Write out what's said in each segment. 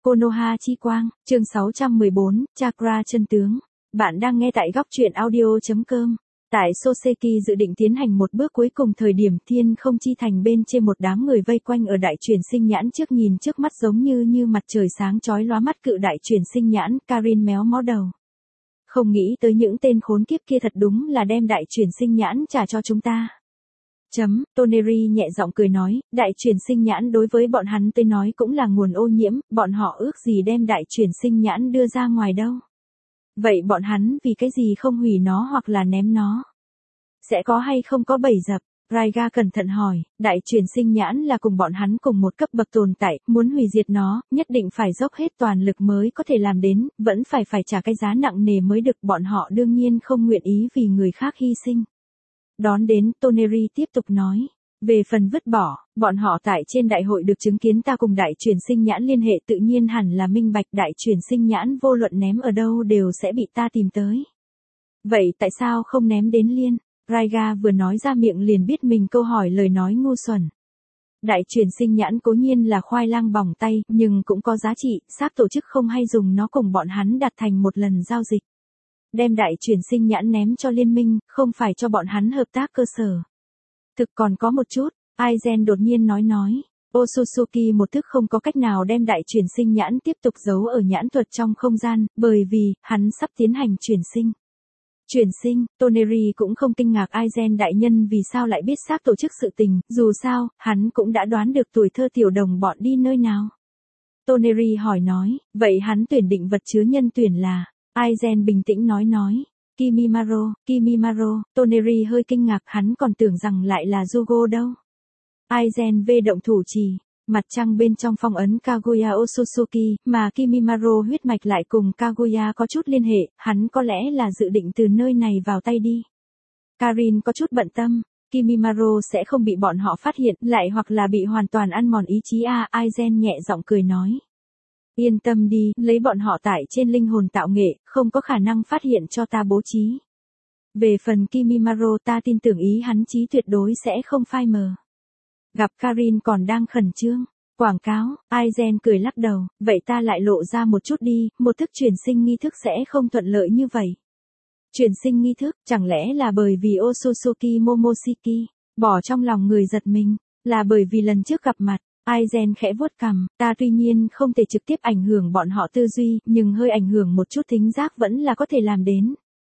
Konoha chi quang, chương 614, Chakra chân tướng. Bạn đang nghe tại góc truyện audio.com. Tại Soseki dự định tiến hành một bước cuối cùng thời điểm Thiên Không Chi Thành bên trên một đám người vây quanh ở đại truyền sinh nhãn trước nhìn trước mắt giống như mặt trời sáng chói lóa mắt cự đại truyền sinh nhãn, Karin méo mó đầu. Không nghĩ tới những tên khốn kiếp kia thật đúng là đem đại truyền sinh nhãn trả cho chúng ta. Toneri nhẹ giọng cười nói, đại truyền sinh nhãn đối với bọn hắn tới nói cũng là nguồn ô nhiễm, bọn họ ước gì đem đại truyền sinh nhãn đưa ra ngoài đâu. Vậy bọn hắn vì cái gì không hủy nó hoặc là ném nó? Sẽ có hay không có bẫy dập? Raiga cẩn thận hỏi, đại truyền sinh nhãn là cùng bọn hắn cùng một cấp bậc tồn tại, muốn hủy diệt nó, nhất định phải dốc hết toàn lực mới có thể làm đến, vẫn phải trả cái giá nặng nề mới được, bọn họ đương nhiên không nguyện ý vì người khác hy sinh. Đón đến, Toneri tiếp tục nói. Về phần vứt bỏ, bọn họ tại trên đại hội được chứng kiến ta cùng đại truyền sinh nhãn liên hệ tự nhiên hẳn là minh bạch đại truyền sinh nhãn vô luận ném ở đâu đều sẽ bị ta tìm tới. Vậy tại sao không ném đến Liên? Raiga vừa nói ra miệng liền biết mình câu hỏi lời nói ngu xuẩn. Đại truyền sinh nhãn cố nhiên là khoai lang bỏng tay, nhưng cũng có giá trị, xác tổ chức không hay dùng nó cùng bọn hắn đặt thành một lần giao dịch. Đem đại truyền sinh nhãn ném cho liên minh, không phải cho bọn hắn hợp tác cơ sở. Thực còn có một chút, Aizen đột nhiên nói. Otsutsuki một thức không có cách nào đem đại truyền sinh nhãn tiếp tục giấu ở nhãn thuật trong không gian, bởi vì, hắn sắp tiến hành truyền sinh. Truyền sinh, Toneri cũng không kinh ngạc Aizen đại nhân vì sao lại biết xác tổ chức sự tình, dù sao, hắn cũng đã đoán được tuổi thơ tiểu đồng bọn đi nơi nào. Toneri hỏi nói, vậy hắn tuyển định vật chứa nhân tuyển là... Aizen bình tĩnh nói. Kimimaro, Toneri hơi kinh ngạc hắn còn tưởng rằng lại là Jugo đâu. Aizen về động thủ chỉ, mặt trăng bên trong phong ấn Kaguya Otsutsuki, mà Kimimaro huyết mạch lại cùng Kaguya có chút liên hệ, hắn có lẽ là dự định từ nơi này vào tay đi. Karin có chút bận tâm, Kimimaro sẽ không bị bọn họ phát hiện lại hoặc là bị hoàn toàn ăn mòn ý chí Aizen nhẹ giọng cười nói. Yên tâm đi, lấy bọn họ tải trên linh hồn tạo nghệ, không có khả năng phát hiện cho ta bố trí. Về phần Kimimaro ta tin tưởng ý hắn trí tuyệt đối sẽ không phai mờ. Gặp Karin còn đang khẩn trương. Quảng cáo, Aizen cười lắc đầu, vậy ta lại lộ ra một chút đi, một thức truyền sinh nghi thức sẽ không thuận lợi như vậy. Truyền sinh nghi thức, chẳng lẽ là bởi vì Otsutsuki Momoshiki, bỏ trong lòng người giật mình, là bởi vì lần trước gặp mặt. Aizen khẽ vuốt cằm, ta tuy nhiên không thể trực tiếp ảnh hưởng bọn họ tư duy, nhưng hơi ảnh hưởng một chút thính giác vẫn là có thể làm đến.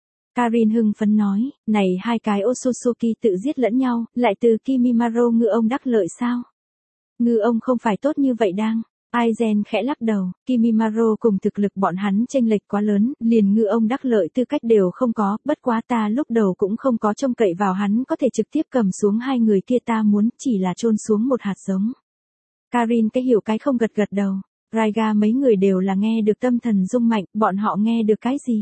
Karin hưng phấn nói, này hai cái Otsutsuki tự giết lẫn nhau, lại từ Kimimaro ngư ông đắc lợi sao? Ngư ông không phải tốt như vậy đang. Aizen khẽ lắc đầu, Kimimaro cùng thực lực bọn hắn chênh lệch quá lớn, liền ngư ông đắc lợi tư cách đều không có, bất quá ta lúc đầu cũng không có trông cậy vào hắn có thể trực tiếp cầm xuống hai người kia, ta muốn chỉ là chôn xuống một hạt giống. Karin cái hiểu cái không gật đầu. Raiga mấy người đều là nghe được tâm thần rung mạnh, bọn họ nghe được cái gì?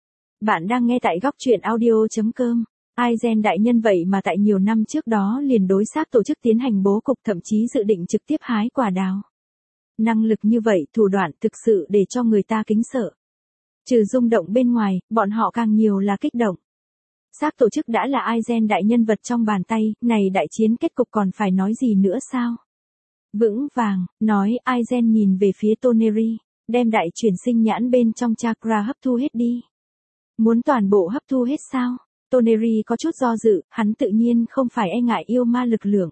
Bạn đang nghe tại góc truyện audio.com. Aizen đại nhân vậy mà tại nhiều năm trước đó liền đối xác tổ chức tiến hành bố cục, thậm chí dự định trực tiếp hái quả đào. Năng lực như vậy, thủ đoạn thực sự để cho người ta kính sợ. Trừ rung động bên ngoài, bọn họ càng nhiều là kích động. Xác tổ chức đã là Aizen đại nhân vật trong bàn tay, này đại chiến kết cục còn phải nói gì nữa sao? Vững vàng, nói Aizen nhìn về phía Toneri, đem đại truyền sinh nhãn bên trong chakra hấp thu hết đi. Muốn toàn bộ hấp thu hết sao? Toneri có chút do dự, hắn tự nhiên không phải e ngại yêu ma lực lượng.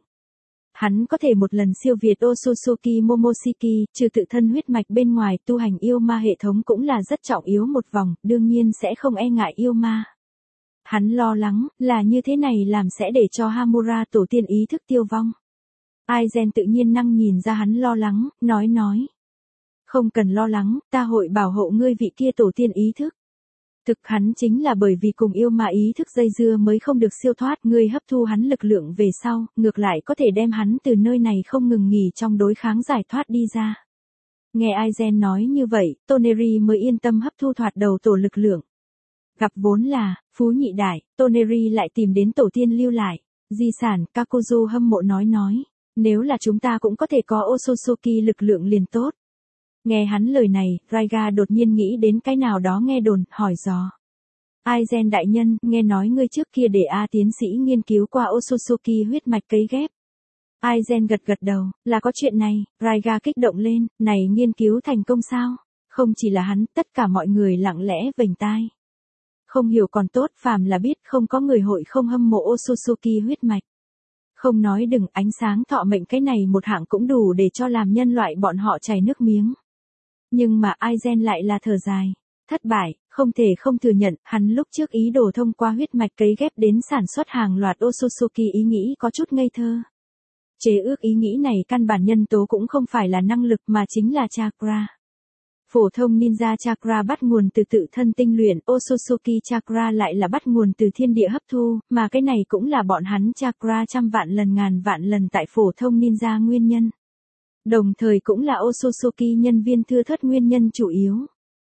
Hắn có thể một lần siêu việt Otsutsuki Momoshiki, trừ tự thân huyết mạch bên ngoài, tu hành yêu ma hệ thống cũng là rất trọng yếu một vòng, đương nhiên sẽ không e ngại yêu ma. Hắn lo lắng, là như thế này làm sẽ để cho Hamura tổ tiên ý thức tiêu vong. Aizen tự nhiên năng nhìn ra hắn lo lắng, nói. Không cần lo lắng, ta hội bảo hộ ngươi vị kia tổ tiên ý thức. Thực hắn chính là bởi vì cùng yêu ma ý thức dây dưa mới không được siêu thoát, ngươi hấp thu hắn lực lượng về sau, ngược lại có thể đem hắn từ nơi này không ngừng nghỉ trong đối kháng giải thoát đi ra. Nghe Aizen nói như vậy, Toneri mới yên tâm hấp thu thoạt đầu tổ lực lượng. Gặp vốn là, phú nhị đại, Toneri lại tìm đến tổ tiên lưu lại, di sản, Kakuzu hâm mộ nói. Nếu là chúng ta cũng có thể có Otsutsuki lực lượng liền tốt. Nghe hắn lời này, Raiga đột nhiên nghĩ đến cái nào đó nghe đồn, hỏi dò. Aizen đại nhân, nghe nói ngươi trước kia để tiến sĩ nghiên cứu qua Otsutsuki huyết mạch cấy ghép. Aizen gật gật đầu, là có chuyện này, Raiga kích động lên, này nghiên cứu thành công sao? Không chỉ là hắn, tất cả mọi người lặng lẽ vểnh tai. Không hiểu còn tốt, phàm là biết không có người hội không hâm mộ Otsutsuki huyết mạch. Không nói đừng, ánh sáng thọ mệnh cái này một hạng cũng đủ để cho làm nhân loại bọn họ chảy nước miếng. Nhưng mà Aizen lại là thở dài. Thất bại, không thể không thừa nhận, hắn lúc trước ý đồ thông qua huyết mạch cấy ghép đến sản xuất hàng loạt Otsutsuki ý nghĩ có chút ngây thơ. Chế ước ý nghĩ này căn bản nhân tố cũng không phải là năng lực mà chính là chakra. Phổ thông ninja chakra bắt nguồn từ tự thân tinh luyện, Otsutsuki chakra lại là bắt nguồn từ thiên địa hấp thu, mà cái này cũng là bọn hắn chakra trăm vạn lần ngàn vạn lần tại phổ thông ninja nguyên nhân. Đồng thời cũng là Otsutsuki nhân viên thưa thớt nguyên nhân chủ yếu.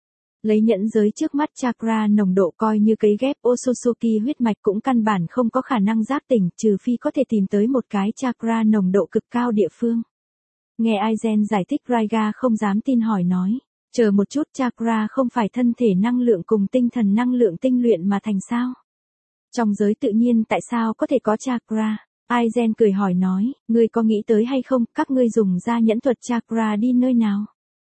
Lấy nhẫn giới trước mắt chakra nồng độ coi như cấy ghép Otsutsuki huyết mạch cũng căn bản không có khả năng giác tỉnh trừ phi có thể tìm tới một cái chakra nồng độ cực cao địa phương. Nghe Aizen giải thích Raiga không dám tin hỏi nói. Chờ một chút, chakra không phải thân thể năng lượng cùng tinh thần năng lượng tinh luyện mà thành sao? Trong giới tự nhiên tại sao có thể có chakra? Aizen cười hỏi nói, ngươi có nghĩ tới hay không, các ngươi dùng ra nhẫn thuật chakra đi nơi nào?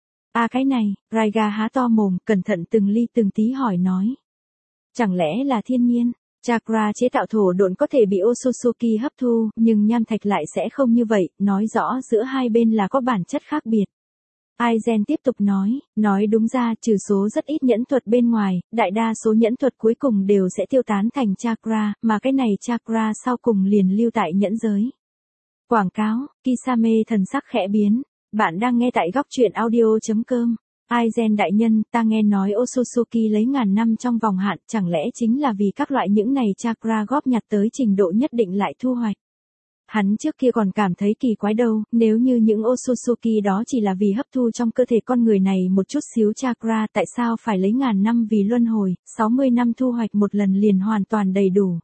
Cái này, Raiga há to mồm, cẩn thận từng ly từng tí hỏi nói. Chẳng lẽ là thiên nhiên? Chakra chế tạo thổ độn có thể bị Otsutsuki hấp thu, nhưng nham thạch lại sẽ không như vậy, nói rõ giữa hai bên là có bản chất khác biệt. Aizen tiếp tục nói đúng ra trừ số rất ít nhẫn thuật bên ngoài, đại đa số nhẫn thuật cuối cùng đều sẽ tiêu tán thành chakra, mà cái này chakra sau cùng liền lưu tại nhẫn giới. Quảng cáo, Kisame thần sắc khẽ biến, bạn đang nghe tại góc truyện audio.com. Aizen đại nhân, ta nghe nói Otsutsuki lấy ngàn năm trong vòng hạn, chẳng lẽ chính là vì các loại những này chakra góp nhặt tới trình độ nhất định lại thu hoạch. Hắn trước kia còn cảm thấy kỳ quái đâu, nếu như những Otsutsuki đó chỉ là vì hấp thu trong cơ thể con người này một chút xíu chakra, tại sao phải lấy ngàn năm vì luân hồi, 60 năm thu hoạch một lần liền hoàn toàn đầy đủ.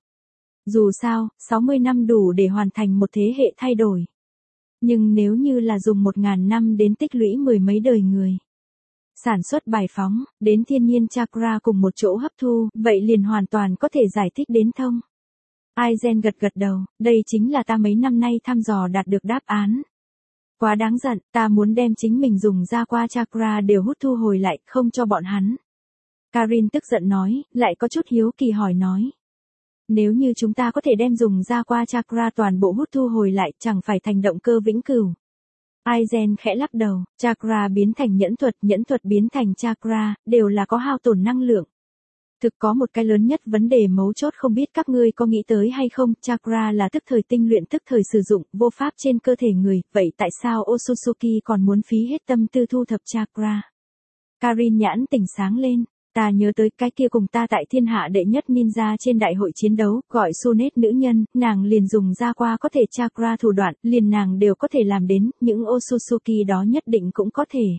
Dù sao, 60 năm đủ để hoàn thành một thế hệ thay đổi. Nhưng nếu như là dùng 1000 năm đến tích lũy mười mấy đời người. Sản xuất bài phóng, đến thiên nhiên chakra cùng một chỗ hấp thu, vậy liền hoàn toàn có thể giải thích đến thông. Aizen gật gật đầu, đây chính là ta mấy năm nay thăm dò đạt được đáp án. Quá đáng giận, ta muốn đem chính mình dùng ra qua chakra đều hút thu hồi lại, không cho bọn hắn. Karin tức giận nói, lại có chút hiếu kỳ hỏi nói. Nếu như chúng ta có thể đem dùng ra qua chakra toàn bộ hút thu hồi lại, chẳng phải thành động cơ vĩnh cửu. Aizen khẽ lắc đầu, chakra biến thành nhẫn thuật biến thành chakra, đều là có hao tổn năng lượng. Thực có một cái lớn nhất vấn đề mấu chốt không biết các ngươi có nghĩ tới hay không, chakra là tức thời tinh luyện tức thời sử dụng, vô pháp trên cơ thể người, vậy tại sao Otsutsuki còn muốn phí hết tâm tư thu thập chakra? Karin nhãn tỉnh sáng lên, ta nhớ tới cái kia cùng ta tại thiên hạ đệ nhất ninja trên đại hội chiến đấu, gọi Sunet nữ nhân, nàng liền dùng ra qua có thể chakra thủ đoạn, liền nàng đều có thể làm đến, những Otsutsuki đó nhất định cũng có thể.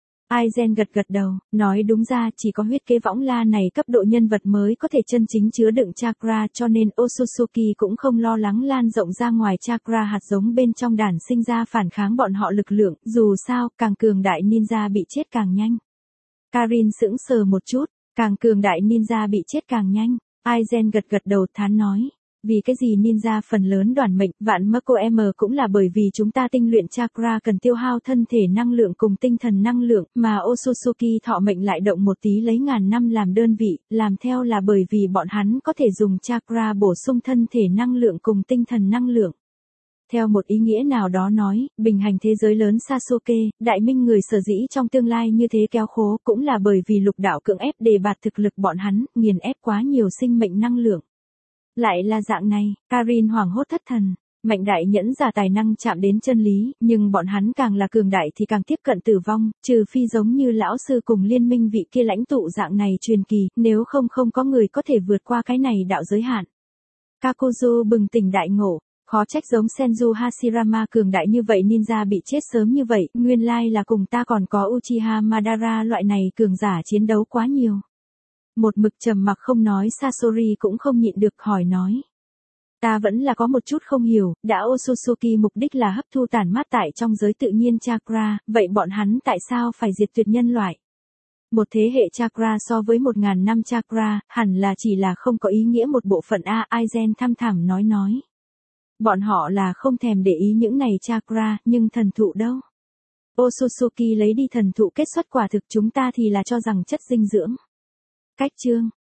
Aizen gật gật đầu, nói đúng ra chỉ có huyết kế võng la này cấp độ nhân vật mới có thể chân chính chứa đựng chakra cho nên Otsutsuki cũng không lo lắng lan rộng ra ngoài chakra hạt giống bên trong đàn sinh ra phản kháng bọn họ lực lượng, dù sao, càng cường đại ninja bị chết càng nhanh. Karin sững sờ một chút, càng cường đại ninja bị chết càng nhanh, Aizen gật gật đầu thán nói. Vì cái gì ninja phần lớn đoàn mệnh, vạn Marco M cũng là bởi vì chúng ta tinh luyện chakra cần tiêu hao thân thể năng lượng cùng tinh thần năng lượng, mà Otsutsuki thọ mệnh lại động một tí lấy ngàn năm làm đơn vị, làm theo là bởi vì bọn hắn có thể dùng chakra bổ sung thân thể năng lượng cùng tinh thần năng lượng. Theo một ý nghĩa nào đó nói, bình hành thế giới lớn Sasuke, đại minh người sở dĩ trong tương lai như thế kéo khố cũng là bởi vì lục đạo cưỡng ép đề bạt thực lực bọn hắn, nghiền ép quá nhiều sinh mệnh năng lượng. Lại là dạng này, Karin hoảng hốt thất thần, mạnh đại nhẫn giả tài năng chạm đến chân lý, nhưng bọn hắn càng là cường đại thì càng tiếp cận tử vong, trừ phi giống như lão sư cùng liên minh vị kia lãnh tụ dạng này truyền kỳ, nếu không có người có thể vượt qua cái này đạo giới hạn. Kakuzu bừng tỉnh đại ngộ, khó trách giống Senju Hashirama cường đại như vậy ninja bị chết sớm như vậy, nguyên lai là cùng ta còn có Uchiha Madara loại này cường giả chiến đấu quá nhiều. Một mực trầm mặc không nói Sasori cũng không nhịn được hỏi nói. Ta vẫn là có một chút không hiểu, đã Otsutsuki mục đích là hấp thu tản mát tại trong giới tự nhiên chakra, vậy bọn hắn tại sao phải diệt tuyệt nhân loại? Một thế hệ chakra so với 1000 năm chakra, hẳn là chỉ là không có ý nghĩa một bộ phận Aizen thăm thẳm nói. Bọn họ là không thèm để ý những này chakra, nhưng thần thụ đâu? Otsutsuki lấy đi thần thụ kết xuất quả thực, chúng ta thì là cho rằng chất dinh dưỡng. Cách chương